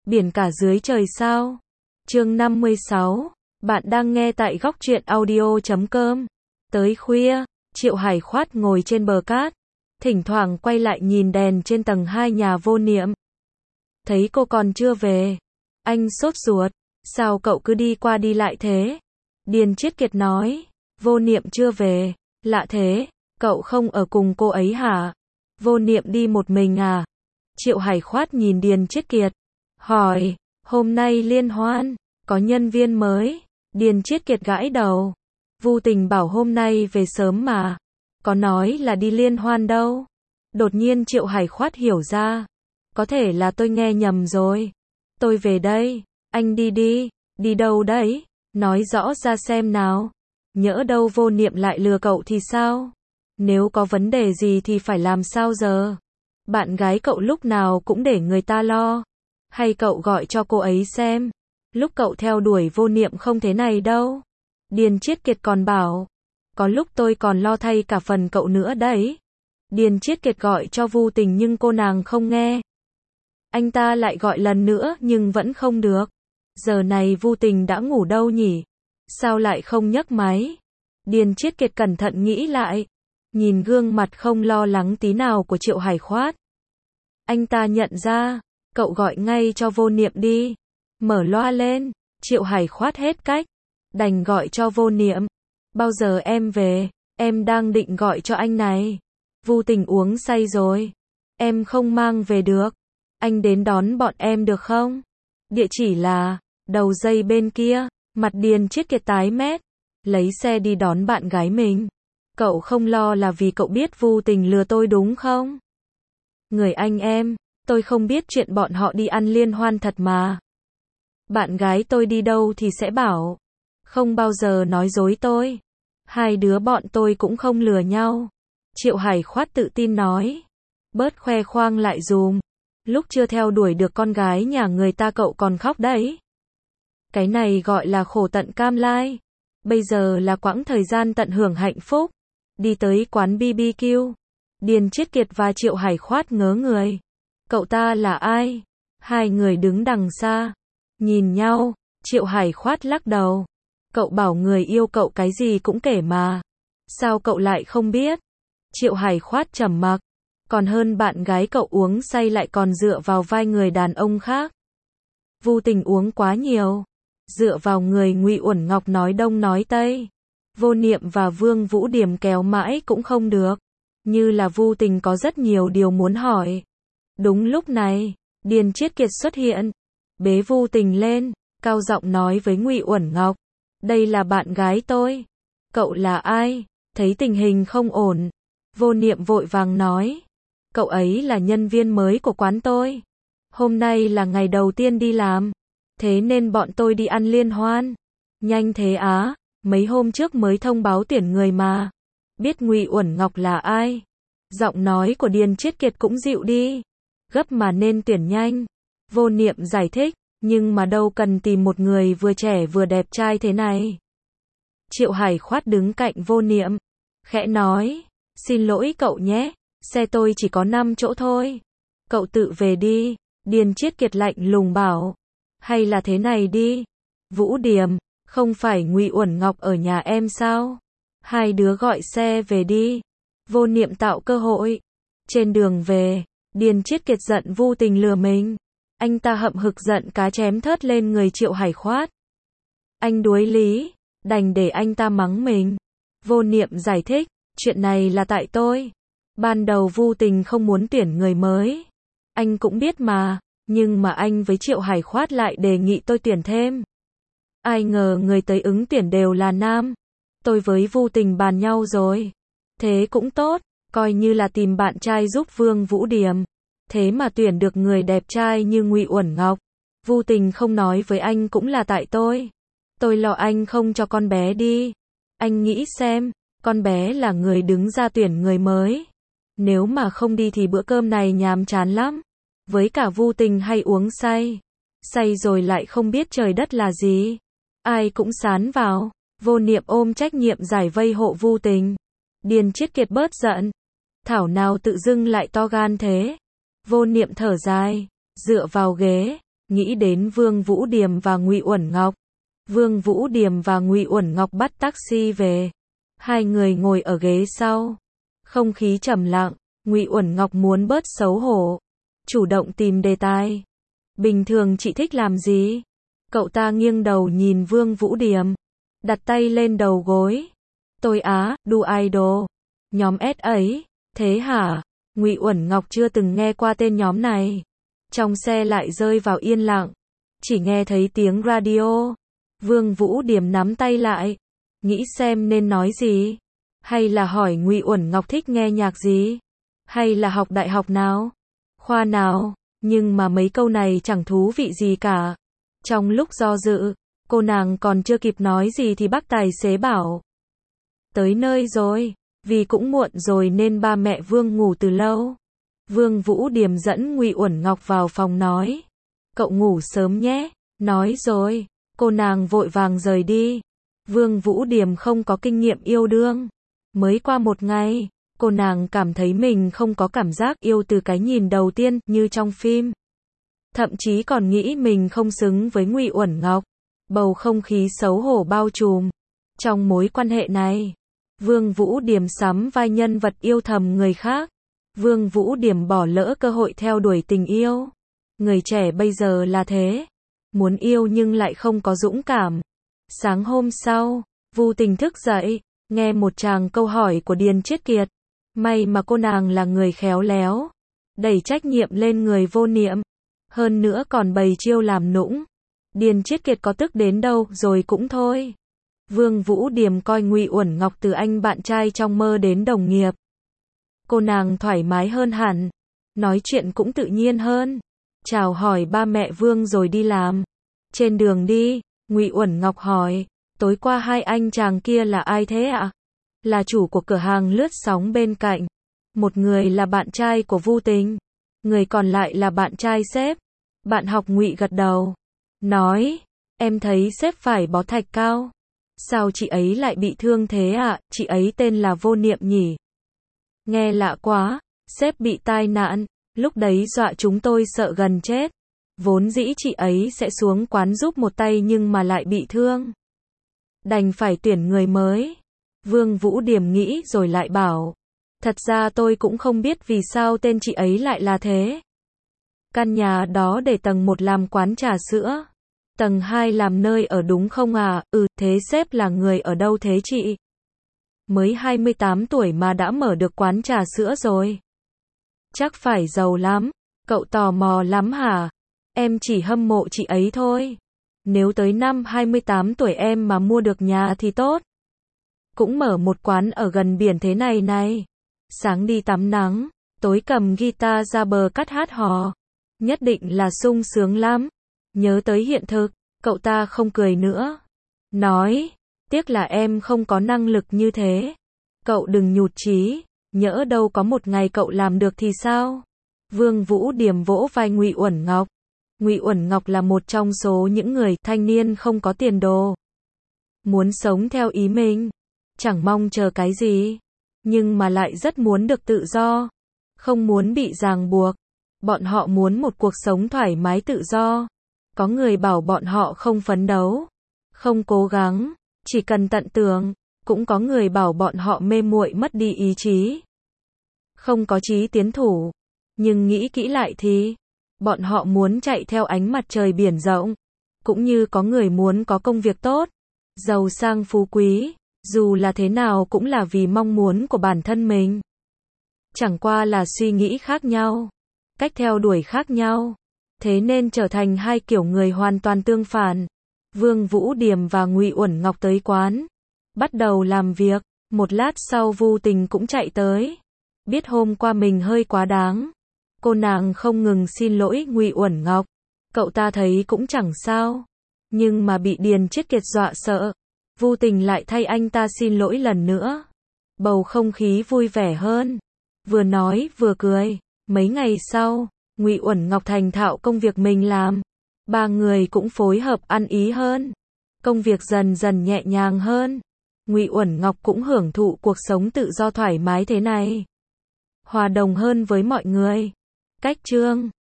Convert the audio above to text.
biển cả dưới trời sao. Chương 56. Bạn đang nghe tại góc truyện audio.com. Tới khuya, Triệu Hải Khoát ngồi trên bờ cát, thỉnh thoảng quay lại nhìn đèn trên tầng 2 nhà Vô Niệm. Thấy cô còn chưa về, anh sốt ruột, sao cậu cứ đi qua đi lại thế? Điền Chiết Kiệt nói, Vô Niệm chưa về, lạ thế, cậu không ở cùng cô ấy hả? Vô Niệm đi một mình à? Triệu Hải Khoát nhìn Điền Chiết Kiệt, hỏi, hôm nay liên hoan, có nhân viên mới? Điền Chiết Kiệt gãi đầu, Vu Tình bảo hôm nay về sớm mà, có nói là đi liên hoan đâu. Đột nhiên Triệu Hải Khoát hiểu ra, có thể là tôi nghe nhầm rồi. Tôi về đây, anh đi đi, đi đâu đấy? Nói rõ ra xem nào. Nhỡ đâu Vô Niệm lại lừa cậu thì sao? Nếu có vấn đề gì thì phải làm sao giờ? Bạn gái cậu lúc nào cũng để người ta lo. Hay cậu gọi cho cô ấy xem. Lúc cậu theo đuổi Vô Niệm không thế này đâu. Điền Chiết Kiệt còn bảo, có lúc tôi còn lo thay cả phần cậu nữa đấy. Điền Chiết Kiệt gọi cho Vu Tình nhưng cô nàng không nghe. Anh ta lại gọi lần nữa nhưng vẫn không được. Giờ này Vu Tình đã ngủ đâu nhỉ? Sao lại không nhấc máy? Điền Chiết Kiệt cẩn thận nghĩ lại, nhìn gương mặt không lo lắng tí nào của Triệu Hải Khoát. Anh ta nhận ra, cậu gọi ngay cho Vô Niệm đi. Mở loa lên, Triệu Hải Khoát hết cách, đành gọi cho Vô Niệm. Bao giờ em về? Em đang định gọi cho anh này. Vu Tình uống say rồi. Em không mang về được. Anh đến đón bọn em được không? Địa chỉ là đầu dây bên kia. Mặt Điền Chiết Kiệt tái mét, lấy xe đi đón bạn gái mình. Cậu không lo là vì cậu biết Vu Tình lừa tôi đúng không? Người anh em, tôi không biết chuyện bọn họ đi ăn liên hoan thật mà. Bạn gái tôi đi đâu thì sẽ bảo. Không bao giờ nói dối tôi. Hai đứa bọn tôi cũng không lừa nhau. Triệu Hải Khoát tự tin nói. Bớt khoe khoang lại dùm. Lúc chưa theo đuổi được con gái nhà người ta cậu còn khóc đấy. Cái này gọi là khổ tận cam lai. Bây giờ là quãng thời gian tận hưởng hạnh phúc. Đi tới quán BBQ. Điền Chiết Kiệt và Triệu Hải Khoát ngớ người. Cậu ta là ai? Hai người đứng đằng xa, nhìn nhau. Triệu Hải Khoát lắc đầu. Cậu bảo người yêu cậu cái gì cũng kể mà. Sao cậu lại không biết? Triệu Hải Khoát trầm mặc. Còn hơn bạn gái cậu uống say lại còn dựa vào vai người đàn ông khác. Vu Tình uống quá nhiều, dựa vào người Ngụy Uẩn Ngọc nói đông nói tây. Vô Niệm và Vương Vũ Điềm kéo mãi cũng không được. Như là Vu Tình có rất nhiều điều muốn hỏi. Đúng lúc này, Điền Chiết Kiệt xuất hiện, bế Vu Tình lên, cao giọng nói với Ngụy Uẩn Ngọc. Đây là bạn gái tôi. Cậu là ai? Thấy tình hình không ổn, Vô Niệm vội vàng nói. Cậu ấy là nhân viên mới của quán tôi. Hôm nay là ngày đầu tiên đi làm. Thế nên bọn tôi đi ăn liên hoan. Nhanh thế á, mấy hôm trước mới thông báo tuyển người mà. Biết Ngụy Uẩn Ngọc là ai? Giọng nói của Điền Chiết Kiệt cũng dịu đi. Gấp mà nên tuyển nhanh. Vô Niệm giải thích, nhưng mà đâu cần tìm một người vừa trẻ vừa đẹp trai thế này. Triệu Hải Khoát đứng cạnh Vô Niệm, khẽ nói, xin lỗi cậu nhé, xe tôi chỉ có 5 chỗ thôi. Cậu tự về đi. Điền Chiết Kiệt lạnh lùng bảo. Hay là thế này đi. Vũ Điềm, không phải Ngụy Uẩn Ngọc ở nhà em sao? Hai đứa gọi xe về đi. Vô Niệm tạo cơ hội. Trên đường về, Điền Chiết Kiệt giận Vu Tình lừa mình. Anh ta hậm hực giận cá chém thớt lên người Triệu Hải Khoát. Anh đuối lý, đành để anh ta mắng mình. Vô Niệm giải thích, chuyện này là tại tôi. Ban đầu Vu Tình không muốn tuyển người mới. Anh cũng biết mà, nhưng mà anh với Triệu Hải Khoát lại đề nghị tôi tuyển thêm. Ai ngờ người tới ứng tuyển đều là nam. Tôi với Vu Tình bàn nhau rồi. Thế cũng tốt, coi như là tìm bạn trai giúp Vương Vũ Điềm. Thế mà tuyển được người đẹp trai như Ngụy Uẩn Ngọc. Vu Tình không nói với anh cũng là tại tôi. Tôi lo anh không cho con bé đi. Anh nghĩ xem, con bé là người đứng ra tuyển người mới. Nếu mà không đi thì bữa cơm này nhàm chán lắm. Với cả Vu Tình hay uống say. Say rồi lại không biết trời đất là gì. Ai cũng sán vào. Vô Niệm ôm trách nhiệm giải vây hộ Vu Tình. Điền Chiết Kiệt bớt giận. Thảo nào tự dưng lại to gan thế. Vô Niệm thở dài, dựa vào ghế, nghĩ đến Vương Vũ Điềm và Ngụy Uẩn Ngọc. Vương Vũ Điềm và Ngụy Uẩn Ngọc bắt taxi về. Hai người ngồi ở ghế sau. Không khí trầm lặng, Ngụy Uẩn Ngọc muốn bớt xấu hổ, chủ động tìm đề tài. Bình thường chị thích làm gì? Cậu ta nghiêng đầu nhìn Vương Vũ Điềm, đặt tay lên đầu gối. Tôi đu idol. Nhóm S ấy, thế hả? Ngụy Uẩn Ngọc chưa từng nghe qua tên nhóm này. Trong xe lại rơi vào yên lặng, chỉ nghe thấy tiếng radio. Vương Vũ Điềm nắm tay lại, nghĩ xem nên nói gì. Hay là hỏi Ngụy Uẩn Ngọc thích nghe nhạc gì? Hay là học đại học nào? Khoa nào? Nhưng mà mấy câu này chẳng thú vị gì cả. Trong lúc do dự, cô nàng còn chưa kịp nói gì thì bác tài xế bảo. Tới nơi rồi, vì cũng muộn rồi nên ba mẹ Vương ngủ từ lâu. Vương Vũ Điềm dẫn Ngụy Uẩn Ngọc vào phòng nói. Cậu ngủ sớm nhé. Nói rồi, cô nàng vội vàng rời đi. Vương Vũ Điềm không có kinh nghiệm yêu đương. Mới qua một ngày, cô nàng cảm thấy mình không có cảm giác yêu từ cái nhìn đầu tiên như trong phim. Thậm chí còn nghĩ mình không xứng với Ngụy Uẩn Ngọc. Bầu không khí xấu hổ bao trùm. Trong mối quan hệ này, Vương Vũ Điềm sắm vai nhân vật yêu thầm người khác. Vương Vũ Điềm bỏ lỡ cơ hội theo đuổi tình yêu. Người trẻ bây giờ là thế. Muốn yêu nhưng lại không có dũng cảm. Sáng hôm sau, Vu Tình thức dậy, nghe một tràng câu hỏi của Điền Chiết Kiệt. May mà cô nàng là người khéo léo, đẩy trách nhiệm lên người Vô Niệm. Hơn nữa còn bày chiêu làm nũng. Điền Chiết Kiệt có tức đến đâu rồi cũng thôi. Vương Vũ Điềm coi Ngụy Uẩn Ngọc từ anh bạn trai trong mơ đến đồng nghiệp. Cô nàng thoải mái hơn hẳn, nói chuyện cũng tự nhiên hơn. Chào hỏi ba mẹ Vương rồi đi làm. Trên đường đi, Ngụy Uẩn Ngọc hỏi, tối qua hai anh chàng kia là ai thế ạ? Là chủ của cửa hàng lướt sóng bên cạnh. Một người là bạn trai của Vu Tình, người còn lại là bạn trai sếp. Bạn học Ngụy gật đầu, nói, em thấy sếp phải bó thạch cao. Sao chị ấy lại bị thương thế ạ? Chị ấy tên là Vô Niệm nhỉ? Nghe lạ quá, sếp bị tai nạn, lúc đấy dọa chúng tôi sợ gần chết. Vốn dĩ chị ấy sẽ xuống quán giúp một tay nhưng mà lại bị thương. Đành phải tuyển người mới. Vương Vũ Điềm nghĩ rồi lại bảo. Thật ra tôi cũng không biết vì sao tên chị ấy lại là thế. Căn nhà đó để tầng 1 làm quán trà sữa. Tầng 2 làm nơi ở đúng không à? Thế sếp là người ở đâu thế chị? Mới 28 tuổi mà đã mở được quán trà sữa rồi. Chắc phải giàu lắm. Cậu tò mò lắm hả? Em chỉ hâm mộ chị ấy thôi. Nếu tới năm 28 tuổi em mà mua được nhà thì tốt. Cũng mở một quán ở gần biển thế này này. Sáng đi tắm nắng, tối cầm guitar ra bờ cát hát hò. Nhất định là sung sướng lắm. Nhớ tới hiện thực, cậu ta không cười nữa. Nói, tiếc là em không có năng lực như thế. Cậu đừng nhụt chí, nhỡ đâu có một ngày cậu làm được thì sao? Vương Vũ Điềm vỗ vai Ngụy Uẩn Ngọc. Ngụy Uẩn Ngọc là một trong số những người thanh niên không có tiền đồ. Muốn sống theo ý mình, chẳng mong chờ cái gì, nhưng mà lại rất muốn được tự do, không muốn bị ràng buộc. Bọn họ muốn một cuộc sống thoải mái tự do. Có người bảo bọn họ không phấn đấu, không cố gắng, chỉ cần tận tưởng. Cũng có người bảo bọn họ mê muội mất đi ý chí, không có chí tiến thủ. Nhưng nghĩ kỹ lại thì, bọn họ muốn chạy theo ánh mặt trời biển rộng. Cũng như có người muốn có công việc tốt, giàu sang phú quý, dù là thế nào cũng là vì mong muốn của bản thân mình. Chẳng qua là suy nghĩ khác nhau, cách theo đuổi khác nhau, thế nên trở thành hai kiểu người hoàn toàn tương phản. Vương Vũ Điềm và Ngụy Uẩn Ngọc tới quán, bắt đầu làm việc. Một lát sau Vu Tình cũng chạy tới. Biết hôm qua mình hơi quá đáng, cô nàng không ngừng xin lỗi Ngụy Uẩn Ngọc. Cậu ta thấy cũng chẳng sao, nhưng mà bị Điền Chiết Kiệt dọa sợ. Vu Tình lại thay anh ta xin lỗi lần nữa. Bầu không khí vui vẻ hơn, vừa nói vừa cười. Mấy ngày sau, Ngụy Uẩn Ngọc thành thạo công việc mình làm. Ba người cũng phối hợp ăn ý hơn. Công việc dần dần nhẹ nhàng hơn. Ngụy Uẩn Ngọc cũng hưởng thụ cuộc sống tự do thoải mái thế này. Hòa đồng hơn với mọi người. Cách chương